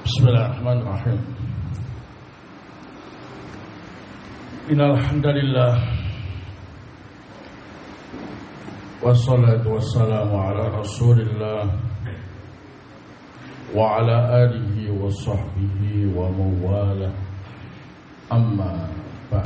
Bismillahirrahmanirrahim. Innal hamdalillah wassalatu wassalamu ala Rasulillah wa ala alihi wa sahbihi wa mawala. Amma ba'd.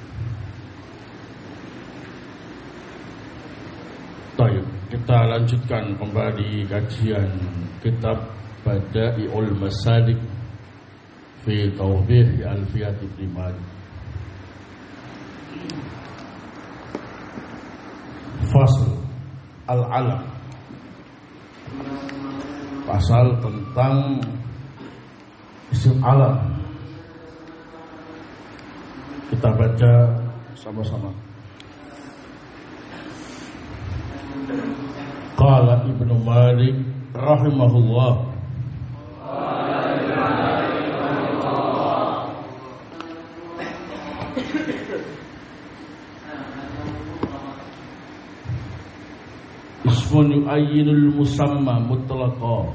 Baik, kita lanjutkan kembali kajian kitab Bada'iul Masalik fi Tawdih Alfiyat Ibn Malik. Fasl Al-Alam, pasal tentang isim alam. Kita baca sama-sama. Qala Ibnu Malik rahimahullah, ismun yu'ayyinul musamma mutlaqa,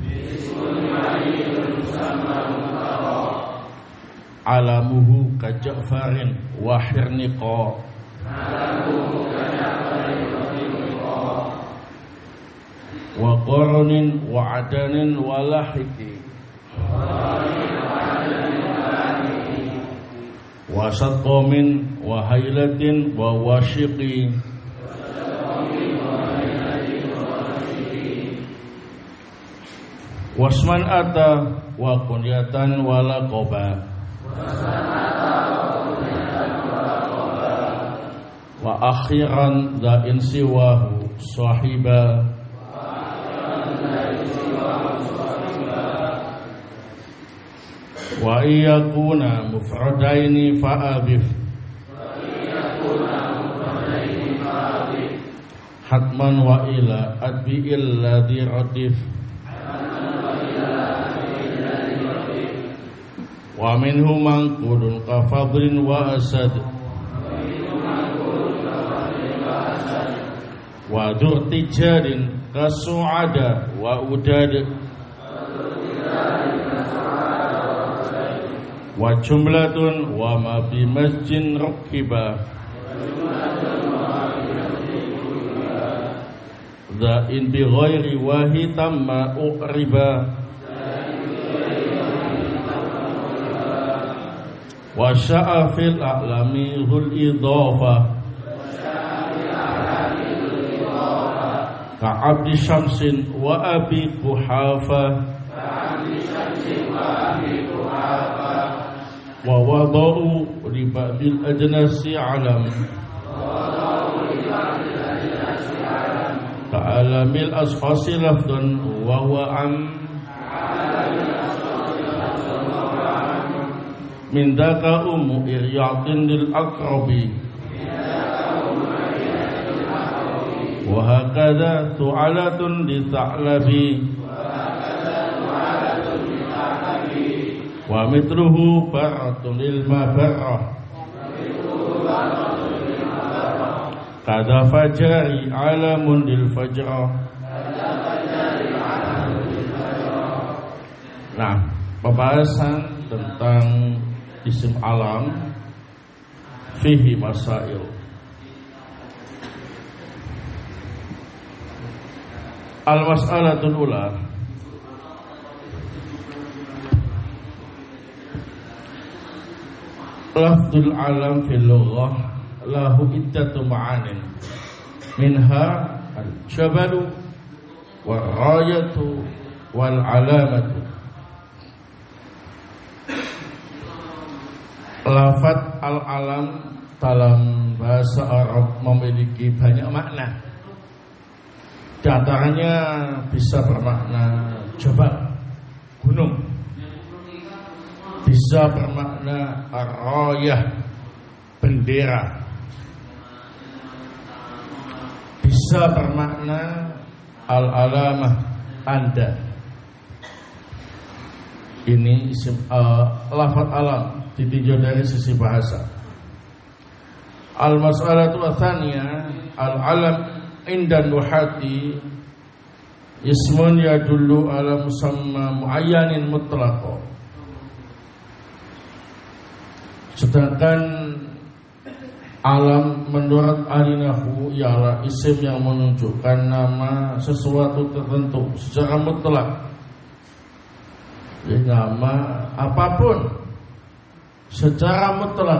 alamuhu ka Ja'farin wa Hirniqa, wa qarnin wa adanin wa lahiqi, wa satqamin wa haylatin wa washiqi, wasman ata wa kunyatan wa laqaba, wa akhiran dha insiwahu sahiba, wa iyakuna mufradaini fa'abif, hatman wa ila adbi'il ladhi radif, wa minhu manqudun ka fadrin wa asad, wa durtijarin ka su'ada wa udad, wa jumlatun wa ma bi masjin rukiba, dha'in bi ghairi wahi tamma uqriba, wa sya'a fil a'lami dhul idhafa, ka abdi syamsin wa abi kuhafa, wa wada'u riba bil ajnasi alam, ka alamil asfasi lafdan wa wa'am, min daka ummu iryatin lil aqrabi, wa hakadha tu'alatun li tha'labi, wa mitruhu baratun lil mabarrah, kada fajari alamun lil fajrah. Nah, pembahasan tentang isim alam fihi masail. Al-mas'alatul ula, lafdul alam fil lughah lahu iddatu ma'anin, minha al-jabalu wal rayatu wal alamatu. Lafaz al-alam dalam bahasa Arab memiliki banyak makna. Di antaranya bisa bermakna jabal, gunung, bisa bermakna ar-rayah, bendera, bisa bermakna al-alamah, tanda. Ini isim lafaz alam ditinjau dari sisi bahasa. Al-mas'alatu tsaniyah, al-alam inda nuhati Ismun yadullu ala musamma muayyanin mutlaqo. Sedangkan alam menurut ahli nahwu ialah isim yang menunjukkan nama sesuatu tertentu secara mutlak. Jadi nama apapun secara mutlak.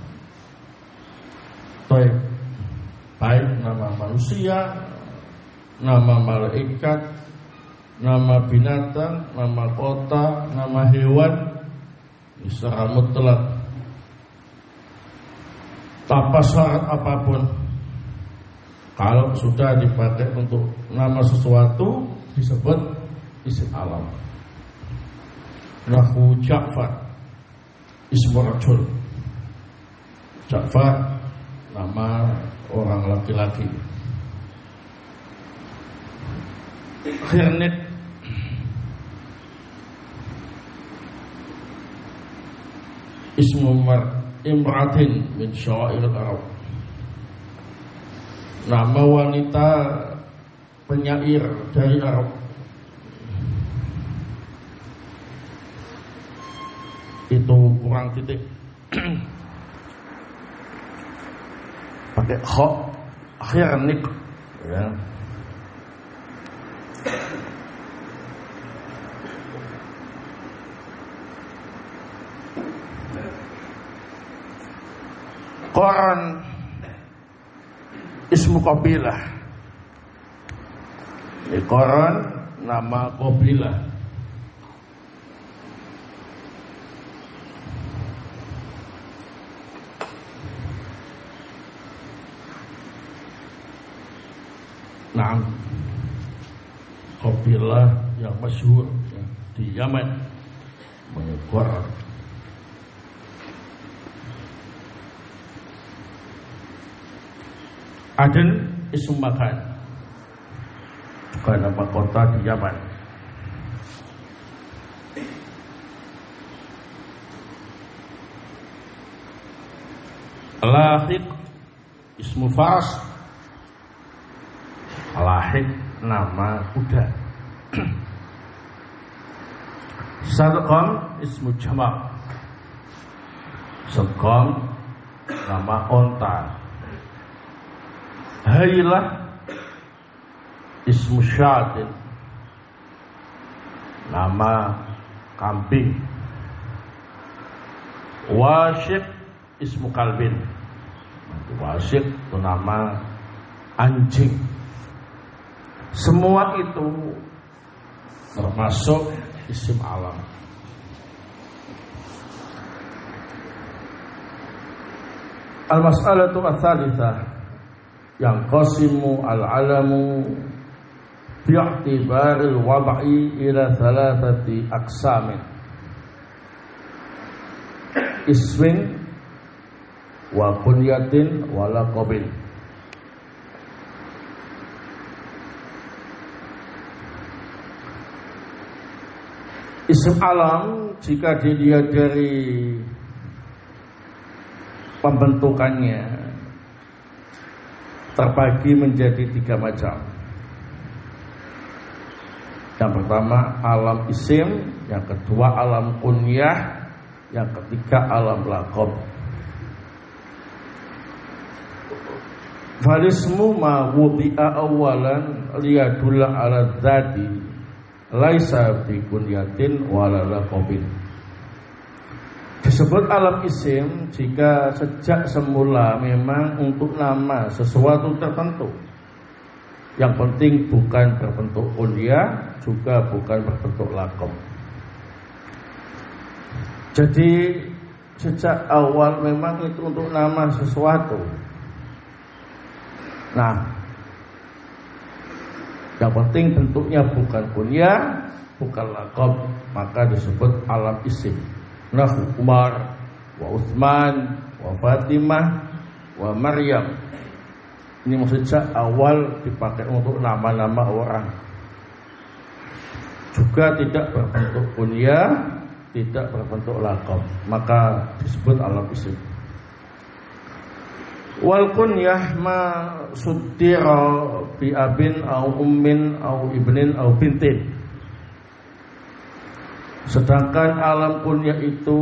Baik nama manusia, nama malaikat, nama binatang, nama kota, nama hewan, secara mutlak. Tanpa syarat apapun. Kalau sudah dipakai untuk nama sesuatu disebut isim alam. Nahwu Ja'far ismu rajul. Ja'far nama orang laki-laki. Khirnit ismu imratin min syairil Arab. Nama wanita penyair dari Arab. Itu kurang titik. Pakai kha khirnik ya. Qaran ismu qabilah. Qaran nama qabilah. Nah, qabilah yang masyhur ya, di Yaman, Qaran. Aden ismu makan, juga nama kota di Yaman. Lahiq ismu faras. Lahiq nama kuda. Sadqam ismu jamak. Sadqam nama onta. Hailah ismu syatin, nama kambing. Wasyiq ismu kalbin. Wasyiq itu nama anjing. Semua itu termasuk isim alam. Al-mas'alatu ats-tsalitsah yang qasimu al-alamu bi'tibaril wad'i ila thalathati aqsamin. Ismin wa kunyatin wa laqabin. Isim alam jika dilihat dari pembentukannya terbagi menjadi 3 macam. Yang pertama alam isim, yang kedua alam kunyah, yang ketiga alam laqab. Falismu ma wudi'a awalan liyadulla ala dzati laisa bi kunyatin wala laqabin. Disebut alam isim jika sejak semula memang untuk nama sesuatu tertentu. Yang penting bukan berbentuk kunyah, juga bukan berbentuk laqab. Jadi sejak awal memang itu untuk nama sesuatu. Nah, yang penting bentuknya bukan kunyah, bukan laqab, maka disebut alam isim. Nahwu Umar, wa Utsman, wa Fatimah, wa Maryam. Ini sejak awal dipakai untuk nama-nama orang. Juga tidak berbentuk kunyah, tidak berbentuk laqab, maka disebut alam isim. Wal kunyah ma suddira bi abin au ummin au ibnin au bintin. Sedangkan alam kunyah itu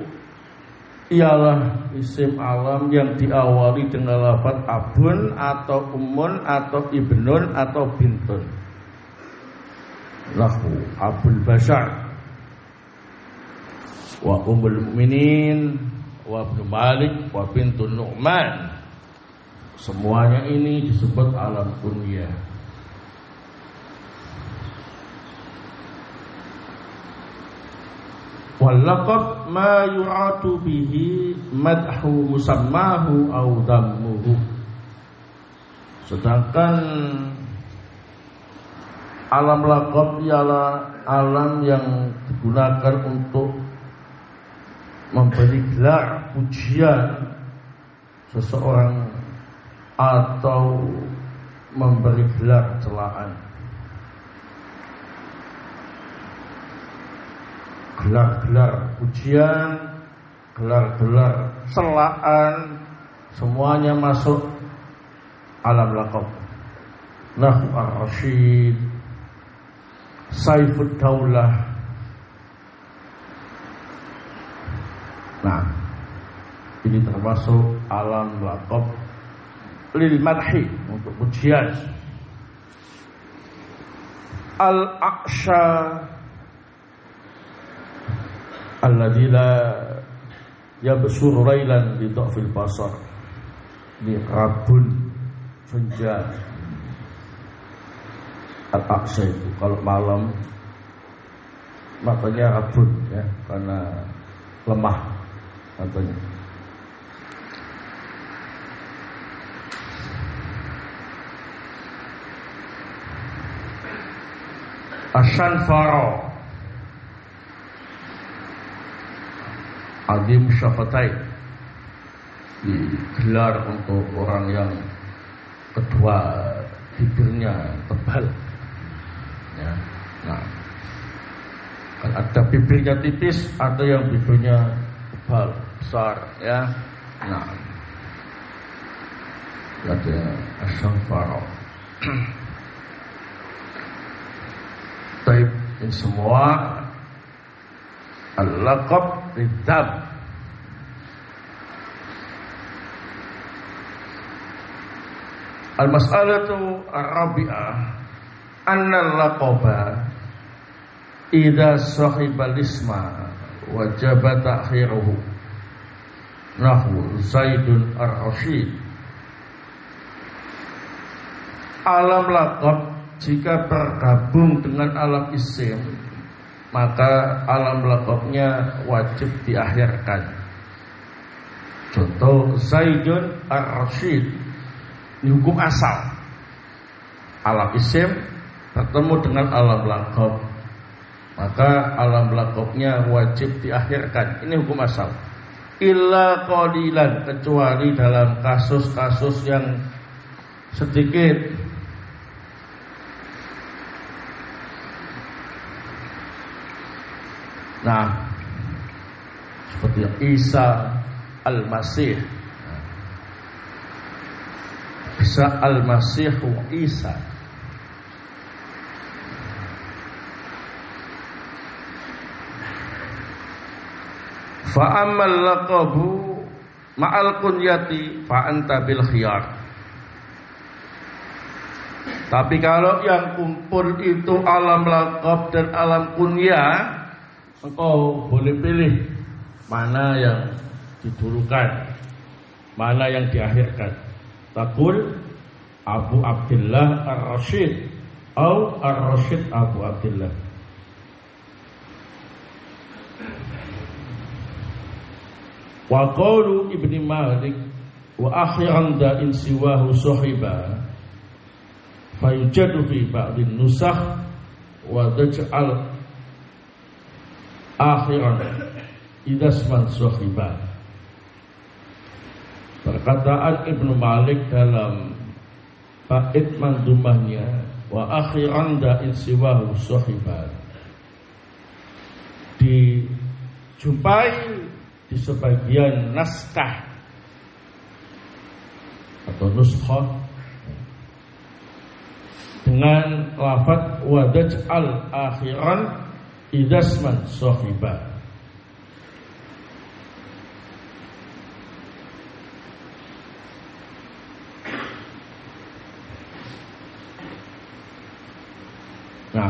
ialah isim alam yang diawali dengan lafaz abun atau ummun atau ibnun atau bintun. Lahu abul bashar wa ummul mukminin wa ibnu Malik wa bintun Nu'man. Semuanya ini disebut alam kunyah. Wal laqab ma yu'atu bihi madhu musammahu aw dhammuhu. Sedangkan alam laqab ialah alam yang digunakan untuk memberi gelar pujian seseorang atau memberi gelar celaan. Gelar-gelar pujian, gelar-gelar celaan, semuanya masuk alam laqab. Nahu ar-Rasyid, Saifud Daulah. Nah, ini termasuk alam laqab lil madhi, untuk pujian. Al-A'sha alladzi la yabsuru railan li dhafil basar. Ini rabun senja. Al-A'sha itu kalau malam matanya rabun ya, karena lemah matanya. Asyanfaro Adim Syafatai, digelar untuk orang yang kedua bibirnya tebal ya. Nah, kan ada bibirnya tipis, ada yang bibirnya tebal, besar ya. Nah, ada Asyanfaro. Taib, ini semua al-laqab lidzam. Al-mas'alatu ar-rabi'ah anna al-laqaba idza sahibal isma wajaba ta'khiruhu. Nahwu Zaidun ar-Rasyid. Alam laqab jika bergabung dengan alam isim, maka alam laqabnya wajib diakhirkan. Contoh Zaidun ar-Rasyid, ini hukum asal. Alam isim bertemu dengan alam laqab, maka alam laqabnya wajib diakhirkan. Ini hukum asal. Illa qalilan, kecuali dalam kasus-kasus yang sedikit. Nah, seperti Isa al-Masih, Isa al-Masih wa Isa. Fa ammal laqabu ma'al kunyati fa anta bil khiyar. Tapi kalau yang kumpul itu alam laqab dan alam kunyah, engkau boleh pilih mana yang didulukan, mana yang diakhirkan. Taqul Abu Abdullah ar-Rasyid atau ar-Rasyid Abu Abdullah. Wa qaulu Ibnu Malik wa akhiran da in siwahu sahiba fayujadu fi ba'dhin nusakh wa taj'al akhiran idasman sahiba. Perkataan Ibnu Malik dalam bait mandumahnya wa akhiran da in siwahu sahiba dijumpai di sebagian naskah atau nuskhah dengan lafaz wadaj'al akhiran idasman sahiba. Nah,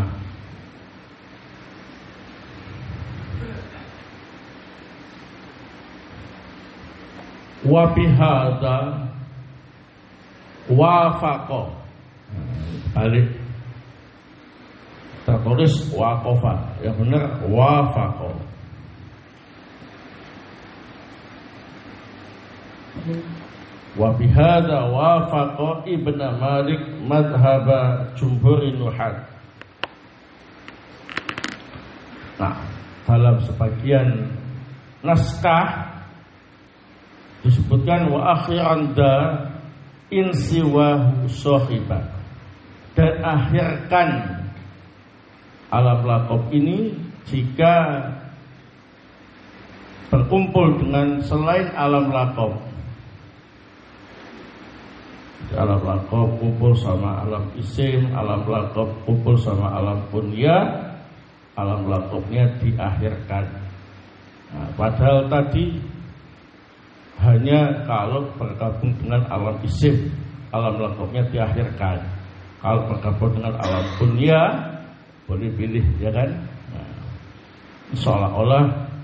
wa bihadza wafaqa, balik tertulis waqafa, yang benar wafaqa. Wa bihadza wafaqa Ibn Malik madhhab jumhurin nuhat. Nah, dalam sebagian naskah disebutkan wa akhiran da insiwahu sahiba, dan akhirkan alam laqab ini jika berkumpul dengan selain alam laqab. Alam laqab kumpul sama alam isim, alam laqab kumpul sama alam kunyah, alam laqabnya diakhirkan. Nah, padahal tadi hanya kalau bergabung dengan alam isim, alam laqabnya diakhirkan. Kalau bergabung dengan alam kunyah boleh pilih, ya kan? Nah, seolah-olah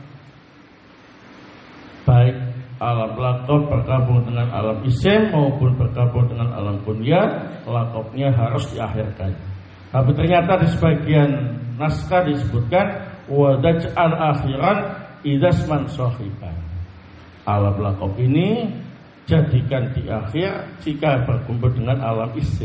baik alam laqab bergabung dengan alam isim maupun bergabung dengan alam kunyah, laqabnya harus diakhirkan. Tapi ternyata di sebagian naskah disebutkan wadaj'al akhiran idasman sahiban. Alam laqab ini jadikan di akhir jika berkumpul dengan alam isim.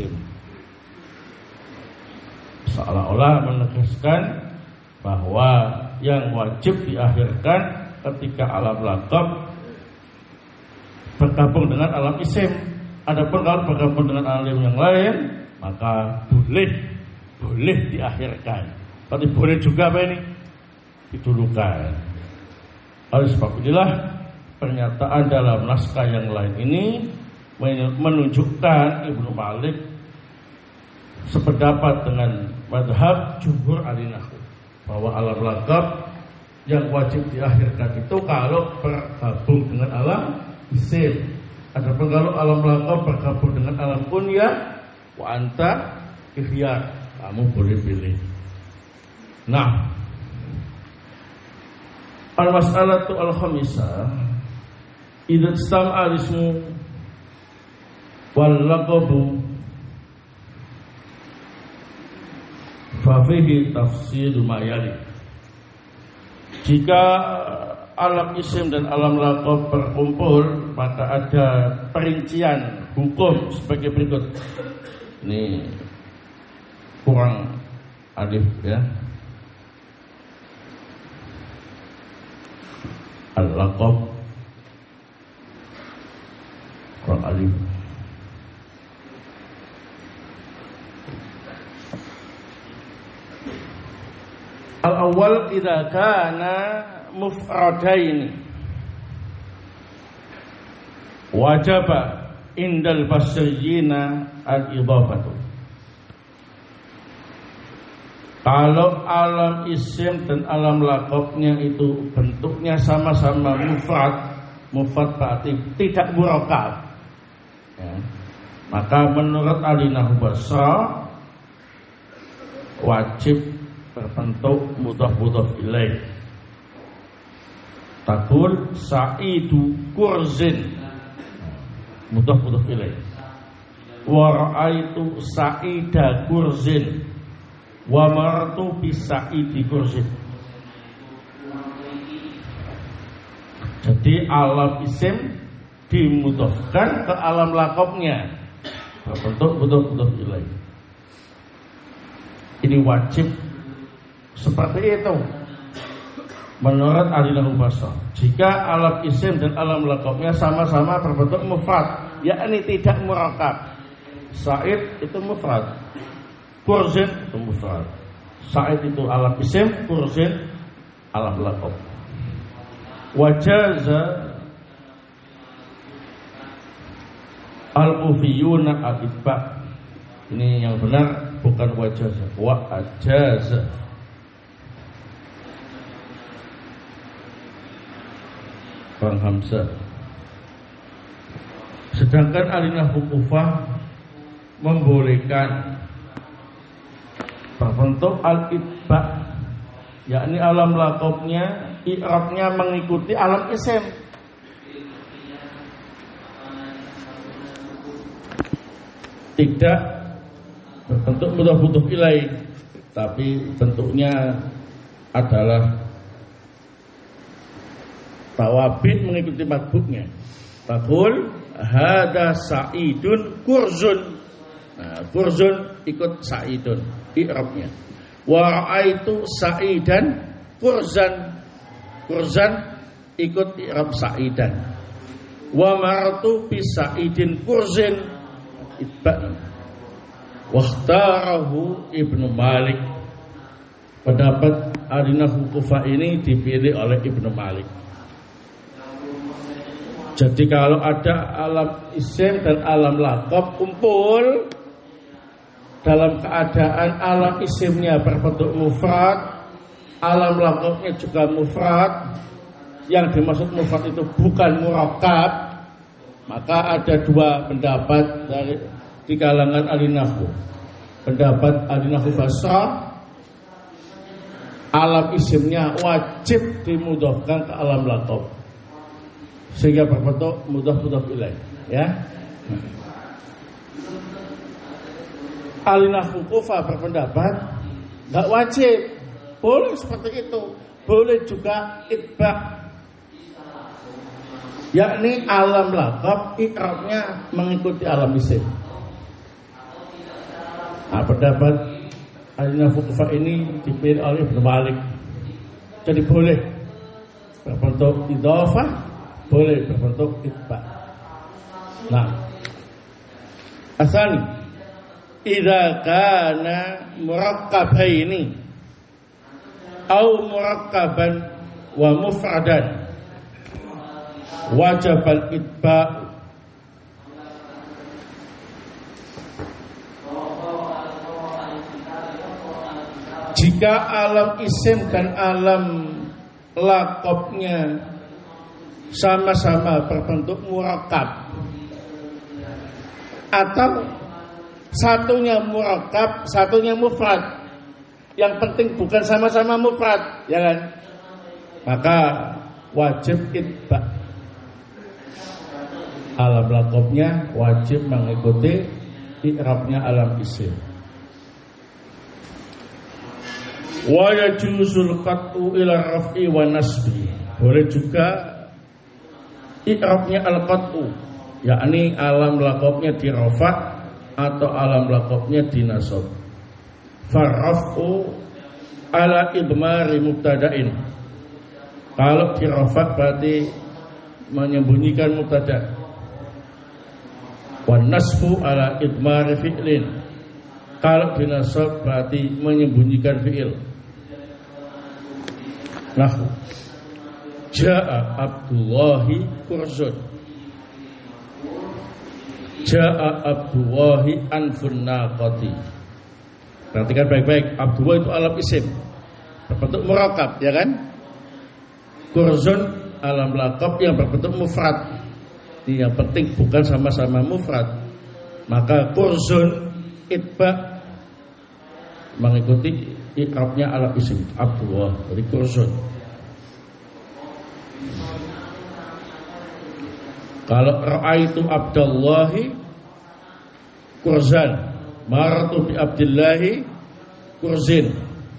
Seolah-olah menegaskan bahwa yang wajib diakhirkan ketika alam laqab bergabung dengan alam isim. Adapun kalau bergabung dengan alam yang lain, maka boleh diakhirkan. Tapi boleh juga apa ini? Didulukan. Oleh sebab inilah pernyataan dalam naskah yang lain ini menunjukkan Ibnu Malik sependapat dengan madhab jumhur ahli nahwu bahwa alam laqab yang wajib diakhirkan itu kalau bergabung dengan alam isim. Adapun kalau alam laqab bergabung dengan alam kunyah, wa anta ikhtiyar, kamu boleh pilih. Nah, al-mas'alatu al-khamisah idza istama'a ismu wal laqabu fa fihi tafsilu ma yali. Jika alam isim dan alam laqab berkumpul, maka ada perincian hukum sebagai berikut. Ini kurang alif ya. Al-laqab kurang alif. Al-awwal idza kana mufradain wajaba indal basriyina al-idhafatu. Kalau alam isim dan alam laqabnya itu bentuknya sama-sama mufrad berarti tidak murakab, ya, maka menurut ahli nahwu Basra wajib berbentuk mudhaf ilaih. Takul sa'idu kurzin, mudhaf ilaih. Wa ra'aitu sa'ida kurzin wa martu bi sa'idi kurzin. Jadi alam isim dimudhafkan ke alam laqabnya berbentuk mudhaf ilaih. Ini wajib seperti itu menurut ahli nahwu Basra. Jika alam isim dan alam laqabnya sama-sama berbentuk mufrad, yakni tidak murakab. Sa'id itu mufrad, kurzin itu mufrad. Sa'id itu alam isim, kurzin alam laqab. Wajaza Al-ufiyuna al-itba. Ini yang benar, bukan wajaza, wa ajaza. Bang Hamzah. Sedangkan al-nahwu Kufah membolehkan berbentuk al-itba, yakni alam laqabnya, i'rabnya mengikuti alam isim. Tidak berbentuk mudhaf ilaih, tapi bentuknya adalah tawabit mengikuti matbuknya. Taqul hada sa'idun kurzun. Nah, kurzun ikut sa'idun i'rabnya. Wa ra'aitu sa'idan kurzan. Kurzan ikut i'rab sa'idan. Wa maratu bi sa'idin kurzin itba. Wakhtarahu Ibnu Malik. Pendapat al-nahwu Kufah ini dipilih oleh Ibnu Malik. Jadi kalau ada alam isim dan alam laqab kumpul dalam keadaan alam isimnya berbentuk mufrad, alam laqabnya juga mufrad, yang dimaksud mufrad itu bukan murakkab, maka ada dua pendapat di kalangan ahli nahwu. Pendapat ahli nahwu Basrah, alam isimnya wajib dimudhafkan ke alam laqab sehingga berbentuk mudhaf ilaih, ya. Ahli nahwu Kufah berpendapat enggak wajib, boleh seperti itu, boleh juga itba, yakni alam laqab i'rabnya mengikuti alam isim. Nah, pendapat ahli nahwu Kufah ini dipilih oleh Ibnu Malik. Jadi boleh berbentuk idhofah, boleh berbentuk itba. Nah, asani idza kana murakkabaini au murakkaban wa mufradan wajib al-itba. Jika alam isim dan alam laqabnya sama-sama berbentuk murakkab, atau satunya murakkab, satunya mufrad, yang penting bukan sama-sama mufrad, ya kan? Maka wajib itba. Alam laqabnya wajib mengikuti i'rabnya alam isim. Wa yajuzul qat'u ila raf'i wa nasbi. Boleh juga i'rabnya al-qat'u, yakni alam laqabnya di rafa' atau alam laqabnya di nasab. Farraf'u ala idmari mubtada'in. Kalau di rafa' berarti menyembunyikan mubtada'. Wan nasbu ala idmari fi'lin. Kalau di nasab berarti menyembunyikan fi'il. Nahwu Ja'a Abdullahi kurzun. Ja'a Abdullahi anfun naqati. Perhatikan baik-baik, Abdullah itu alam isim berbentuk murakkab, ya kan? Kurzun alam laqab yang berbentuk mufrad. Yang penting bukan sama-sama mufrad. Maka kurzun itba mengikuti i'rabnya alam isim Abdullah, jadi kurzun. Kalau ra'aitu Abdullahi kurzan, maratu bi Abdillahi kurzin.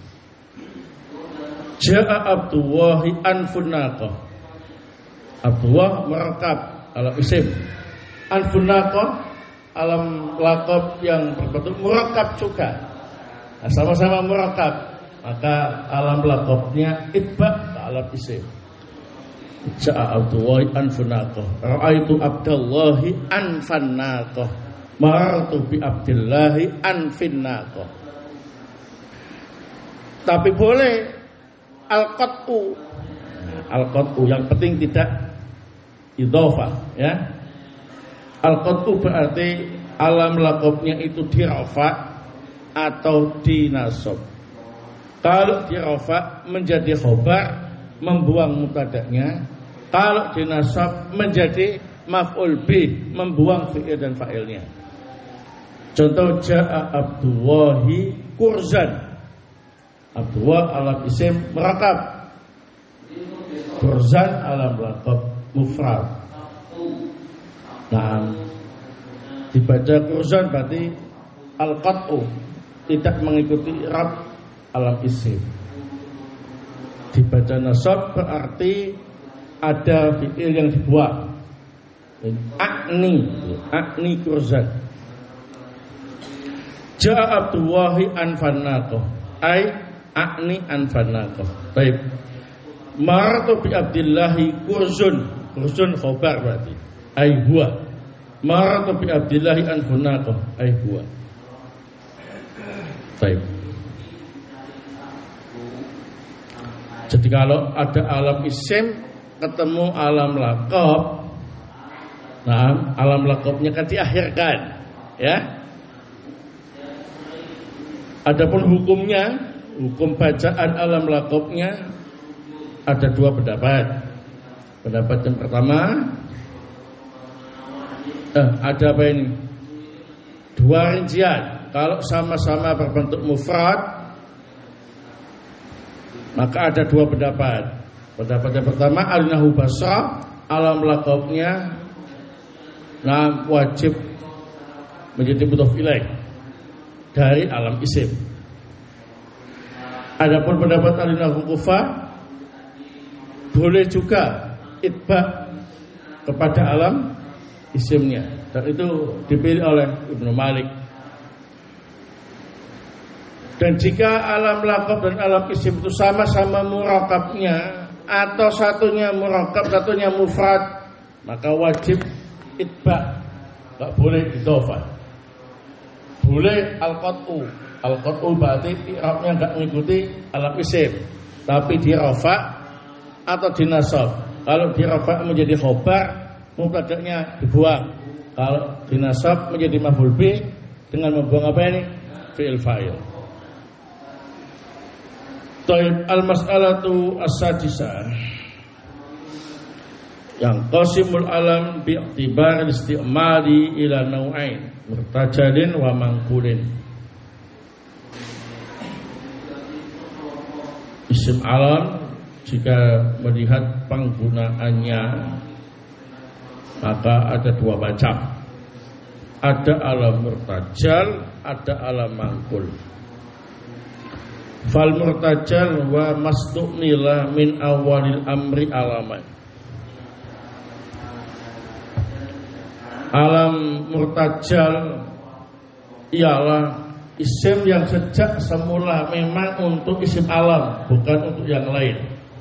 Ja'a Abdullahi anfun naqah. Abdullah murakkab alam isim, anfun naqah alam laqab yang berbentuk murakkab juga. Nah, sama-sama murakkab, maka alam laqabnya itba ke alam isim. Ja'a Abdullahi anfun naqah, ra'aitu Abdullahi anfan naqah, marartu bi Abdillahi anfin naqah. Tapi boleh al-qat'u. Al-qat'u yang penting tidak idhofah, ya. Al-qat'u berarti alam laqabnya itu dirafa atau dinasab. Kalau dirafa menjadi khobar, membuang mubtada'nya. Kalau dinasab menjadi maf'ul bih, membuang fi'il dan fa'ilnya. Contoh ja'a Abdullahi kurzan. Abdullah alam isim merakab, kurzan alam laqab mufrad. Nah, dibaca kurzan berarti al-qat'u tidak mengikuti i'rab alam isim. Dibaca nasab berarti ada fi'il yang dibuang. Akni kurzan. Ja'a Abdullahi anfanaqah, ai akni anfanaqah. Baik. Maratu bi Abdillahi kurzun khobar berarti ai huwa. Maratu bi Abdillahi anfanaqah ai huwa. Baik. Jadi kalau ada alam isim ketemu alam laqab, nah alam laqabnya kan diakhirkan, ya. Adapun hukumnya, hukum bacaan alam laqabnya ada dua pendapat. Pendapat yang pertama, ada apa ini? Dua rincian. Kalau sama-sama berbentuk mufrad, maka ada dua pendapat. Pendapat yang pertama, al-nahu basah, alam laqabnya wajib menjadi mudhof ilaih dari alam isim. Adapun pendapat al-nahu kufah, boleh juga itba kepada alam isimnya, dan itu dipilih oleh Ibnu Malik. Dan jika alam laqab dan alam isim itu sama-sama murakabnya, atau satunya murakab, satunya mufrad, maka wajib itba, tak boleh idhofah. Boleh al-qat'u. Al-qat'u berarti i'rabnya enggak mengikuti alam isim, tapi dirafa atau dinasab. Kalau dirafa menjadi khobar, mubtada'nya dibuang. Kalau dinasab menjadi maf'ul bih dengan membuang apa ini? Fi'il fa'il. Taib al-mas'alatu as-sadisah. Yang qasimul alam bi'tibar isti'mali ila nau'ain, murtajadin wa mangkulin. Isim alam jika melihat penggunaannya maka ada dua macam. Ada alam murtajal, ada alam mangkul. Fal murtajal wa mastukmila min awalil amri alaman. Alam murtajal ialah isim yang sejak semula memang untuk isim alam, bukan untuk yang lain.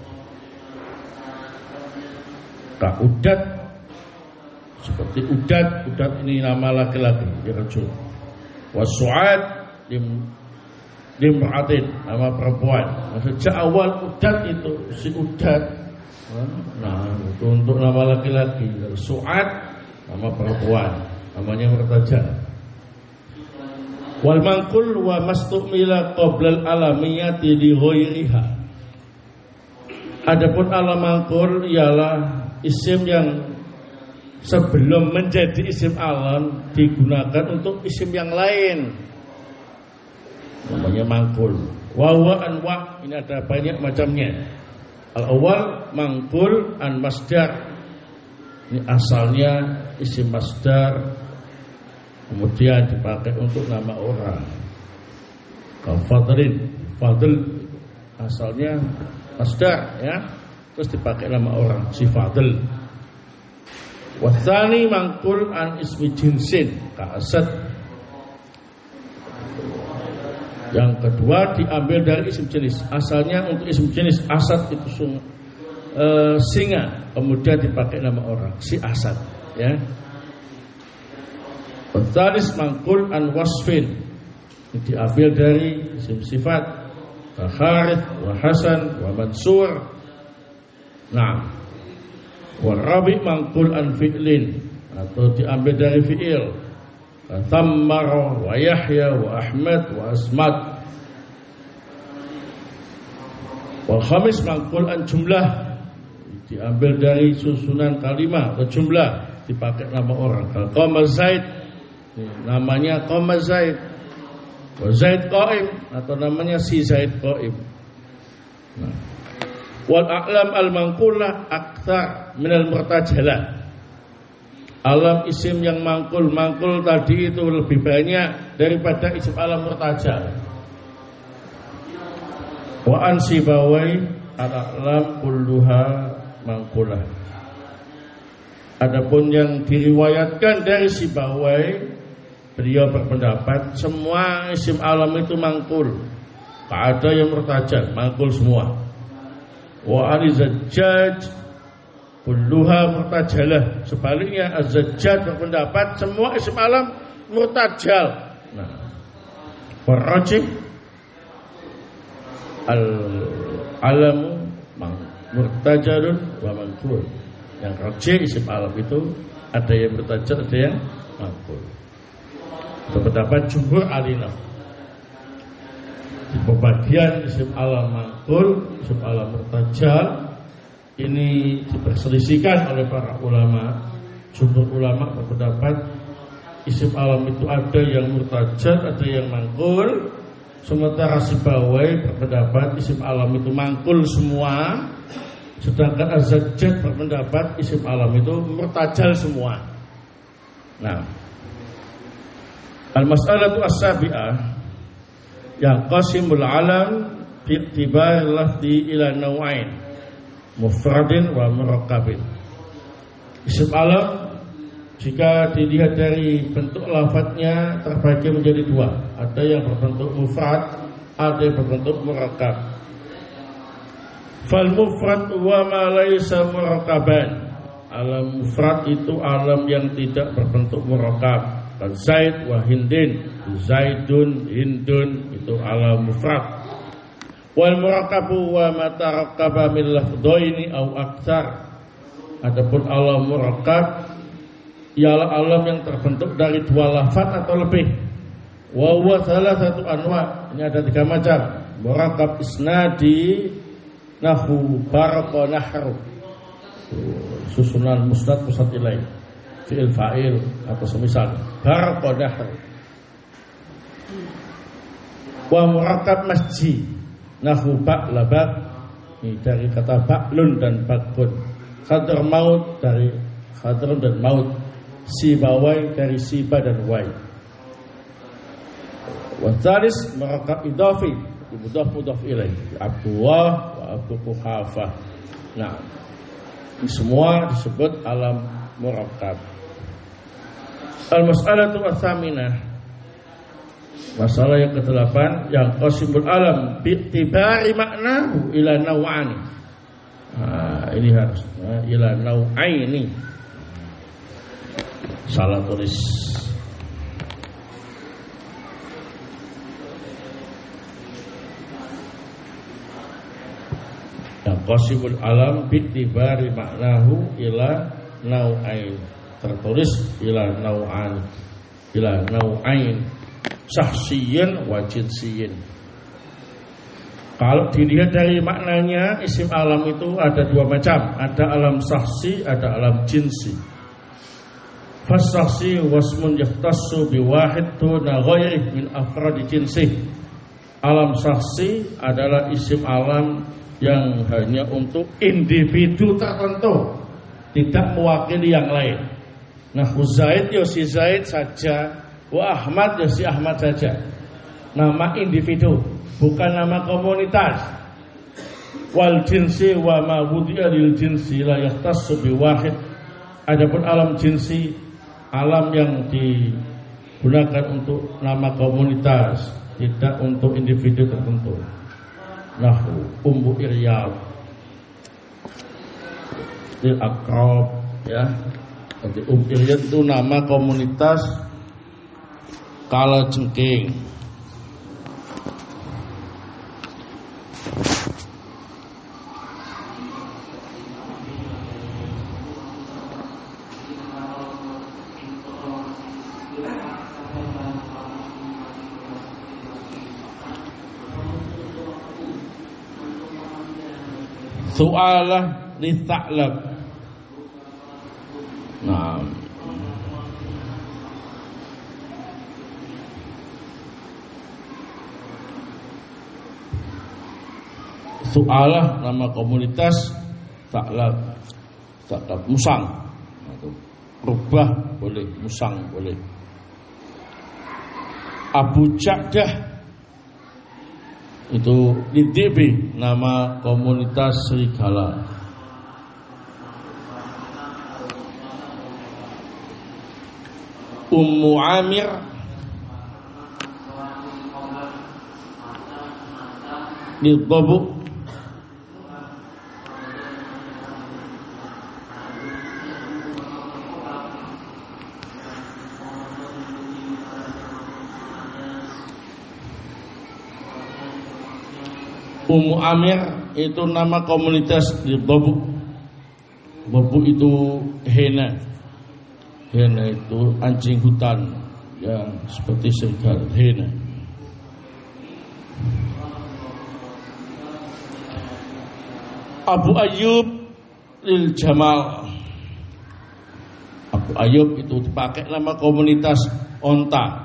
Udat, seperti udat ini nama laki-laki, rajul. Wasu'ad dimra'atin, nama perempuan. Sejak awal udat itu si udat, nah itu untuk nama laki-laki. Su'ad nama perempuan, namanya murtajal. Wal mangkul wa mastukmila qoblal alamiyati li ghairiha. Adapun alam mangkul ialah isim yang sebelum menjadi isim alam digunakan untuk isim yang lain, namanya mangkul. Wa huwa anwa, ini ada banyak macamnya. Al-awwal mangkul an masdar, ini asalnya isim masdar kemudian dipakai untuk nama orang. Kalau fadlin, fadl asalnya masdar, ya, terus dipakai nama orang, si fadl. Wasani mangkul an ismi jinsin ka'asad. Yang kedua diambil dari isim jenis. Asalnya untuk isim jenis asad itu singa, kemudian dipakai nama orang, si asad, ya. Wasalis mangkul an wasfin, diambil dari isim sifat Harith wa Hasan wa Mansur. Nah, warabi mangkul an fi'lin, atau diambil dari fi'il. Thammar wa Yahya wa Ahmad wa Asmad. Wal khamis mangkul an jumlah, diambil dari susunan kalimat atau jumlah, dipakai nama orang. Kalau qama Zaid, namanya qama Zaid. Wa Zaid qa'im, atau namanya si Zaid qa'im. Nah. Wal a'lam al mangkulah aktsar minal murtajalah. Alam isim yang mangkul tadi itu lebih banyak daripada isim alam murtajal. Wa an Sibawai al-a'lam kulluha mangkulah. Adapun yang diriwayatkan dari Sibawai, beliau berpendapat semua isim alam itu mangkul, tak ada yang murtajal, mangkul semua. Wa an Zajjaj kulluha murtajalah. Sebaliknya Az-Zajjaj berpendapat semua isim alam murtajal. Nah, warrajih al-alamu murtajalun wa mangkul. Yang rajih isim alam itu ada yang murtajal, ada yang mangkul. Itu pendapat jumhur alinah. Di pembagian isim alam mangkul, isim alam murtajal ini diperselisihkan oleh para ulama. Jumhur ulama berpendapat isim alam itu ada yang murtajal, ada yang mangkul. Sementara Sibawai berpendapat isim alam itu mangkul semua. Sedangkan Az-Zajjaj berpendapat isim alam itu murtajal semua. Nah, al-mas'alatu as-sabi'ah, yang qasimul alam bi'tibar lafzi ila naw'ain, mufradin wa murakkabin. Isim alam jika dilihat dari bentuk lafadznya terbagi menjadi dua. Ada yang berbentuk mufrad, ada yang berbentuk murakkab. Fal mufrad wa ma laysa murakkaban. Alam mufrad itu alam yang tidak berbentuk murakkab. Zaid wa Hindin, Zaidun, Hindun, itu alam mufrad. Wal murakkabu wa ma tarakkaba min lafdhaini aw aktsar. Adapun alam murakkab ialah alam yang terbentuk dari dua lafaz atau lebih. Wa huwa salasatu anwa. Ini ada 3 macam. Murakkab isnadi nahwu baraka nahru. Susunan musnad musnad ilaih, fi'il fa'il atau semisal. Baraka nahru. Wa murakkab masji nahwu ba'labak, ini dari kata ba'lun dan bakun. Khadr maut dari khadr dan maut. Sibawai dari siba dan wai. Wa tsalis murakkab idhafi, mudhaf ilaih, Abdullah wa Abu Quhafah. Nah, ini semua disebut alam murakkab. Al-mas'alatu ats-tsaminah, masalah yang ke-8, yang qasimul alam bi'tibari maknahu ila naw'ani. Nah, ini harus ila naw'aini. Salah tulis. Yang qasimul alam bi'tibari maknahu ila naw'ain. Tertulis ila naw'an, ila naw'ain. Sahsiyin wa jinsiyin. Kalau dilihat dari maknanya, isim alam itu ada 2 macam. Ada alam sahsi, ada alam jinsi. Fasahsi wasmun yahtassu biwahid duna ghairih min afradi jinsih. Alam sahsi adalah isim alam yang hanya untuk individu tertentu, tidak mewakili yang lain. Nah, Zaid ya si Zaid saja, wa Ahmad ya si Ahmad saja. Nama individu, bukan nama komunitas. Wal jinsi wa ma wudi'a lil jinsi la yahtassu biwahid. Adapun alam jinsi, alam yang digunakan untuk nama komunitas, tidak untuk individu tertentu. Nahwu umbu iryab lil akrab, ya. Jadi iryab itu nama komunitas kala jengking. Su'alah li Tha'lab. Nah, Su'alah nama komunitas, Tha'lab musang. Rubah boleh, musang boleh. Abu Ja'dah itu IDB, nama komunitas serigala. Ummu Amir di Dhabu. Ummu Amir itu nama komunitas di Dhabu. Dhabu itu hena. Hena itu anjing hutan yang seperti serigala, hena. Abu Ayyub lil Jamal. Abu Ayyub itu dipakai nama komunitas onta.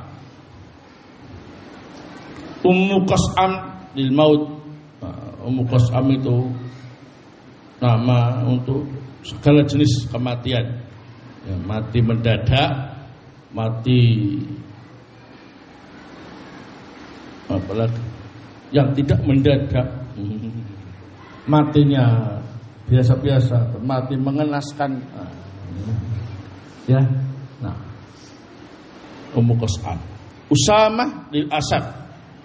Ummu Qas'am lil Maut. Ummu Qas'am itu nama untuk segala jenis kematian, ya, mati mendadak, mati apalagi yang tidak mendadak, matinya biasa-biasa, mati mengenaskan, ya. Nah, Ummu Qas'am. Usamah lil Asad.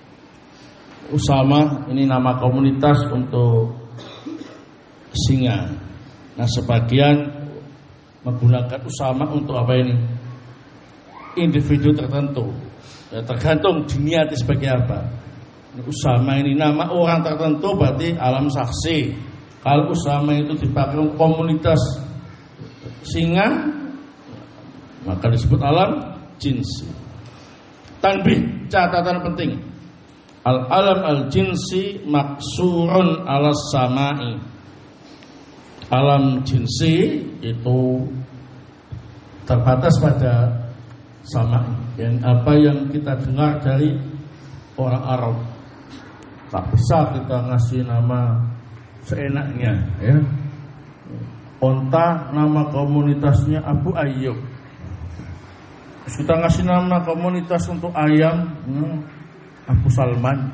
Usama ini nama komunitas untuk singa. Nah, sebagian menggunakan Usama untuk apa ini? Individu tertentu. Ya, tergantung diniati sebagai apa. Usama ini nama orang tertentu berarti alam saksi. Kalau Usama itu dipakai komunitas singa, maka disebut alam jinsi. Tanbih, catatan penting. Al-alam al-jinsi maksurun ala samai. Alam jinsi itu terbatas pada samai, yang apa yang kita dengar dari orang Arab. Tak bisa kita ngasih nama seenaknya, ya. Onta nama komunitasnya Abu Ayyub. Kita ngasih nama komunitas untuk ayam, Abu Salman.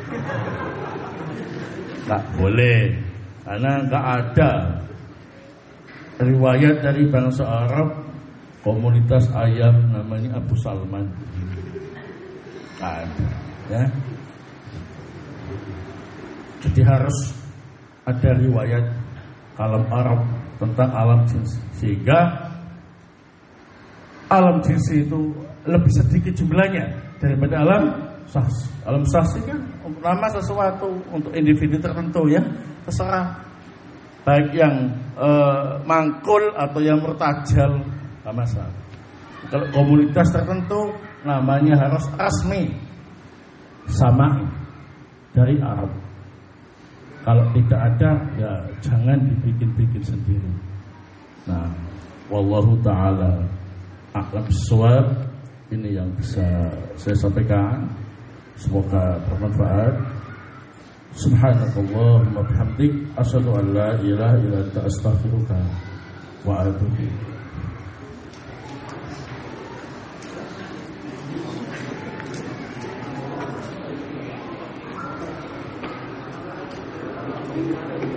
Nggak boleh, karena nggak ada riwayat dari bangsa Arab komunitas ayam namanya Abu Salman. Nggak ada, ya. Jadi harus ada riwayat kalam Arab tentang alam jinsi, sehingga alam jinsi itu lebih sedikit jumlahnya daripada alam sahsi. Alam sahsi kan nama sesuatu untuk individu tertentu, ya, terserah, baik yang mangkul atau yang murtajal, tak masalah. Kalau komunitas tertentu namanya harus rasmi, sama dari Arab. Kalau tidak ada, ya jangan dibikin-bikin sendiri. Nah, wallahu ta'ala a'lam bissawab. Ini yang bisa saya sampaikan. Semoga bermanfaat. Subhanakallahumma bihamdik, asyhadu an la ilaha illa anta, astaghfiruka wa atubu ilaik.